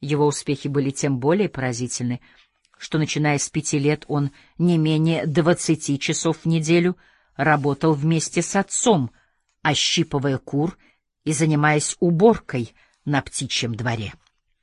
Его успехи были тем более поразительны, что, начиная с 5 лет, он не менее 20 часов в неделю работал вместе с отцом, ощипывая кур и занимаясь уборкой на птичьем дворе.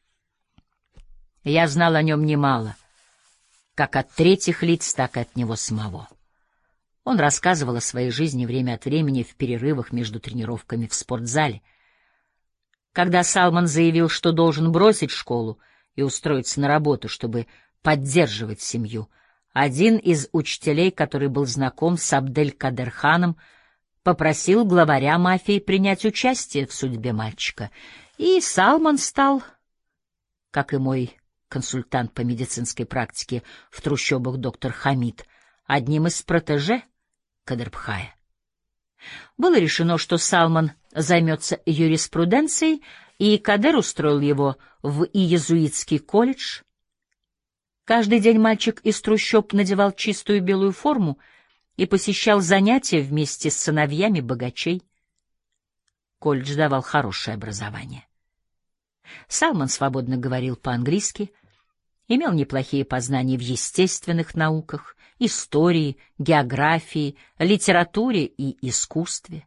Я знал о нем немало, как от третьих лиц, так и от него самого. Он рассказывал о своей жизни время от времени в перерывах между тренировками в спортзале. Когда Салман заявил, что должен бросить школу и устроиться на работу, чтобы поддерживать семью, один из учителей, который был знаком с Абдель-Кадер-ханом, попросил главаря мафии принять участие в судьбе мальчика, и Салман стал, как и мой консультант по медицинской практике в трущобах доктор Хамид, одним из протеже Кадырбхая. Было решено, что Салман займется юриспруденцией, и Кадер устроил его в иезуитский колледж. Каждый день мальчик из трущоб надевал чистую белую форму и посещал занятия вместе с сыновьями богачей. Колледж давал хорошее образование. Салман свободно говорил по-английски, имел неплохие познания в естественных науках, истории, географии, литературе и искусстве.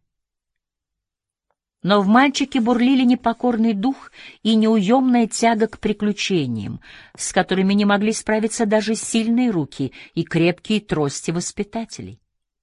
Но в мальчике бурлили непокорный дух и неуемная тяга к приключениям, с которыми не могли справиться даже сильные руки и крепкие трости воспитателей.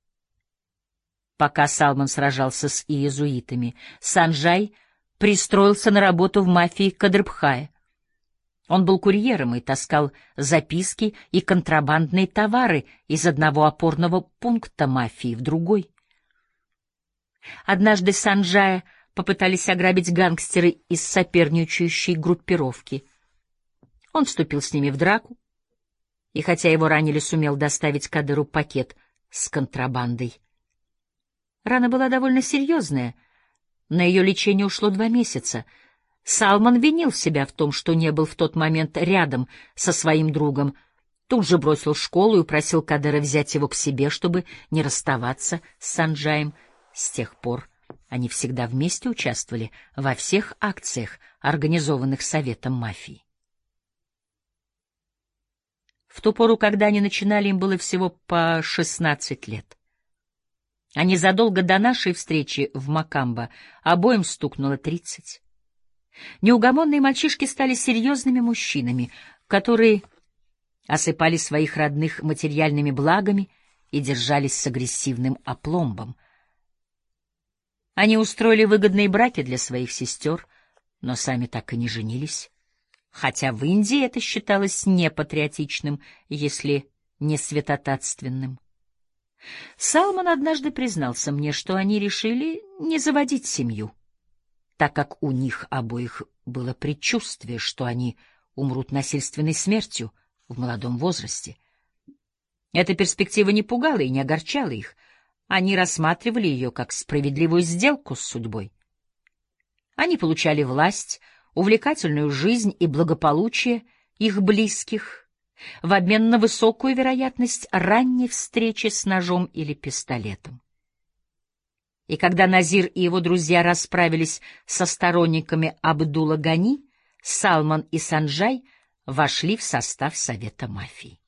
Пока Салман сражался с иезуитами, Санджай пристроился на работу в мафии Кадырбхая. Он был курьером и таскал записки и контрабандные товары из одного опорного пункта мафии в другой. Однажды Санджая попытались ограбить гангстеры из соперничающей группировки. Он вступил с ними в драку, и хотя его ранили, сумел доставить Кадыру пакет с контрабандой. Рана была довольно серьезная, на ее лечение ушло 2 месяца. Салман винил себя в том, что не был в тот момент рядом со своим другом, тут же бросил школу и упросил Кадыра взять его к себе, чтобы не расставаться с Санджаем. С тех пор они всегда вместе участвовали во всех акциях, организованных Советом мафии. В ту пору, когда они начинали, им было всего по 16 лет. А незадолго до нашей встречи в Макамбо обоим стукнуло 30. Неугомонные мальчишки стали серьезными мужчинами, которые осыпали своих родных материальными благами и держались с агрессивным апломбом. Они устроили выгодные браки для своих сестер, но сами так и не женились, хотя в Индии это считалось непатриотичным, если не святотатственным. Салман однажды признался мне, что они решили не заводить семью, так как у них обоих было предчувствие, что они умрут насильственной смертью в молодом возрасте. Эта перспектива не пугала и не огорчала их. Они рассматривали ее как справедливую сделку с судьбой. Они получали власть, увлекательную жизнь и благополучие их близких в обмен на высокую вероятность ранней встречи с ножом или пистолетом. И когда Назир и его друзья расправились со сторонниками Абдула Гани, Салман и Санджай вошли в состав Совета мафии.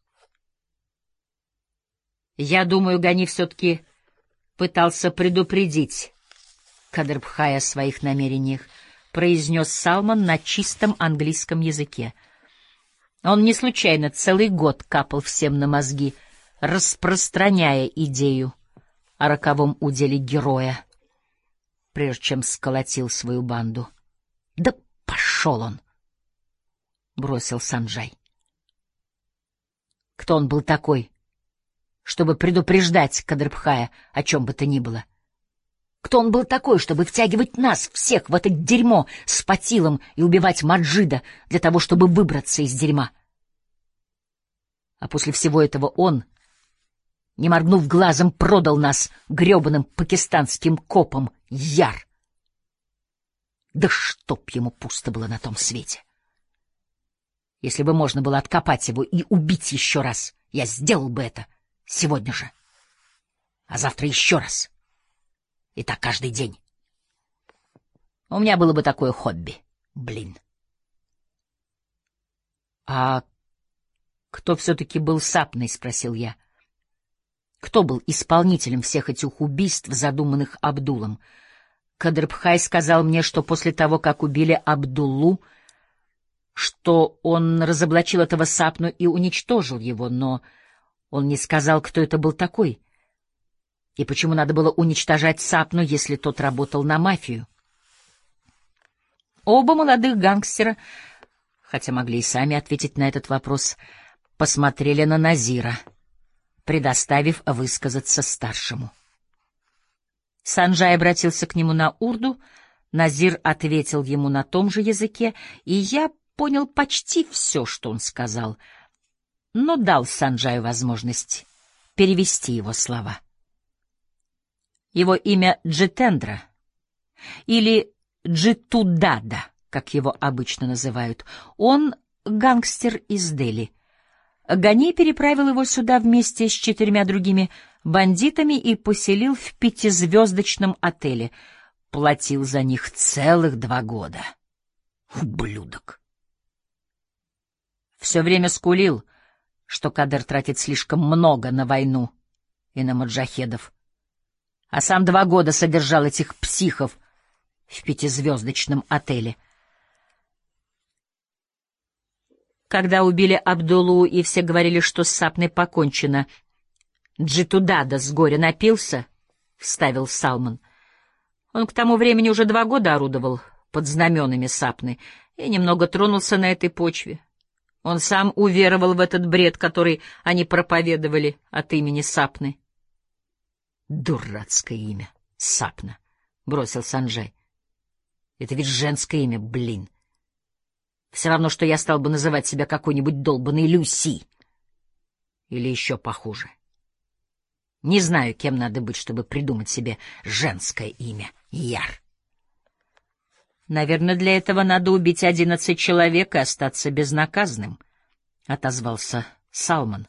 Я думаю, Гани все-таки пытался предупредить Кадырбхая о своих намерениях, произнес Салман на чистом английском языке. Он не случайно целый год капал всем на мозги, распространяя идею о роковом уделе героя, прежде чем сколотил свою банду. — Да пошел он! — бросил Санджай. Кто он был такой, чтобы предупреждать Кадырбхая о чем бы то ни было? Кто он был такой, чтобы втягивать нас всех в это дерьмо с Патилом и убивать Маджида для того, чтобы выбраться из дерьма? А после всего этого он, не моргнув глазом, продал нас гребаным пакистанским копам Яр. Да чтоб ему пусто было на том свете! Если бы можно было откопать его и убить еще раз, я сделал бы это сегодня же. А завтра еще раз. И так каждый день. У меня было бы такое хобби. Блин. А кто все-таки был Сапной? — спросил я. Кто был исполнителем всех этих убийств, задуманных Абдулом? Кадрбхай сказал мне, что после того, как убили Абдуллу, что он разоблачил этого Сапну и уничтожил его, но он не сказал, кто это был такой, и почему надо было уничтожать Сапну, если тот работал на мафию. Оба молодых гангстера, хотя могли и сами ответить на этот вопрос, посмотрели на Назира, предоставив высказаться старшему. Санджай обратился к нему на урду, Назир ответил ему на том же языке, и я понял почти все, что он сказал, но дал Санджаю возможность перевести его слова. Его имя Джитендра, или Джитудада, как его обычно называют. Он гангстер из Дели. Гани переправил его сюда вместе с 4 другими бандитами и поселил в 5-звездочном отеле. Платил за них целых 2 года. Ублюдок! Все время скулил, что Кадер тратит слишком много на войну и на маджахедов, а сам 2 года содержал этих психов в 5-звездочном отеле. Когда убили Абдуллу, и все говорили, что с Сапной покончено, Джитудада с горя напился, — вставил Салман. Он к тому времени уже 2 года орудовал под знаменами Сапны и немного тронулся на этой почве. Он сам уверовал в этот бред, который они проповедовали от имени Сапны. «Дурацкое имя, Сапна», — бросил Санджай. «Это ведь женское имя, блин. Все равно, что я стал бы называть себя какой-нибудь долбаной Люси. Или еще похуже. Не знаю, кем надо быть, чтобы придумать себе женское имя. Яр. Наверное, для этого надо убить 11 человек и остаться безнаказанным», — отозвался Салман.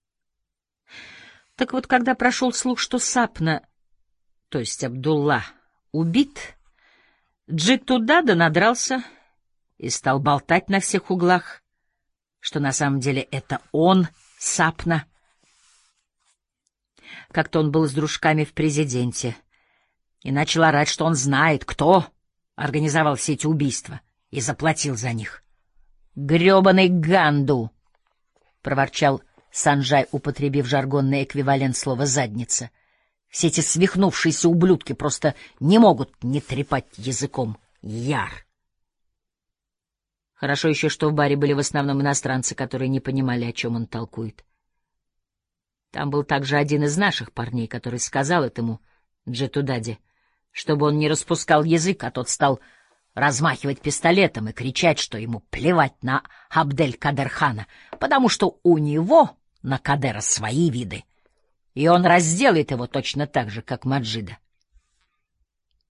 Так вот, когда прошел слух, что Сапна, то есть Абдулла, убит, Джитудада надрался и стал болтать на всех углах, что на самом деле это он, Сапна. Как-то он был с дружками в президенте и начал орать, что он знает, кто организовал все эти убийства и заплатил за них. «Гребаный Ганду!» — проворчал Санджай, употребив жаргонный эквивалент слова «задница». «Все эти свихнувшиеся ублюдки просто не могут не трепать языком. Яр!» Хорошо еще, что в баре были в основном иностранцы, которые не понимали, о чем он толкует. Там был также один из наших парней, который сказал этому Джитудаде, чтобы он не распускал язык, а тот стал размахивать пистолетом и кричать, что ему плевать на Абдель-Кадер-хана, потому что у него на Кадера свои виды, и он разделает его точно так же, как Маджида.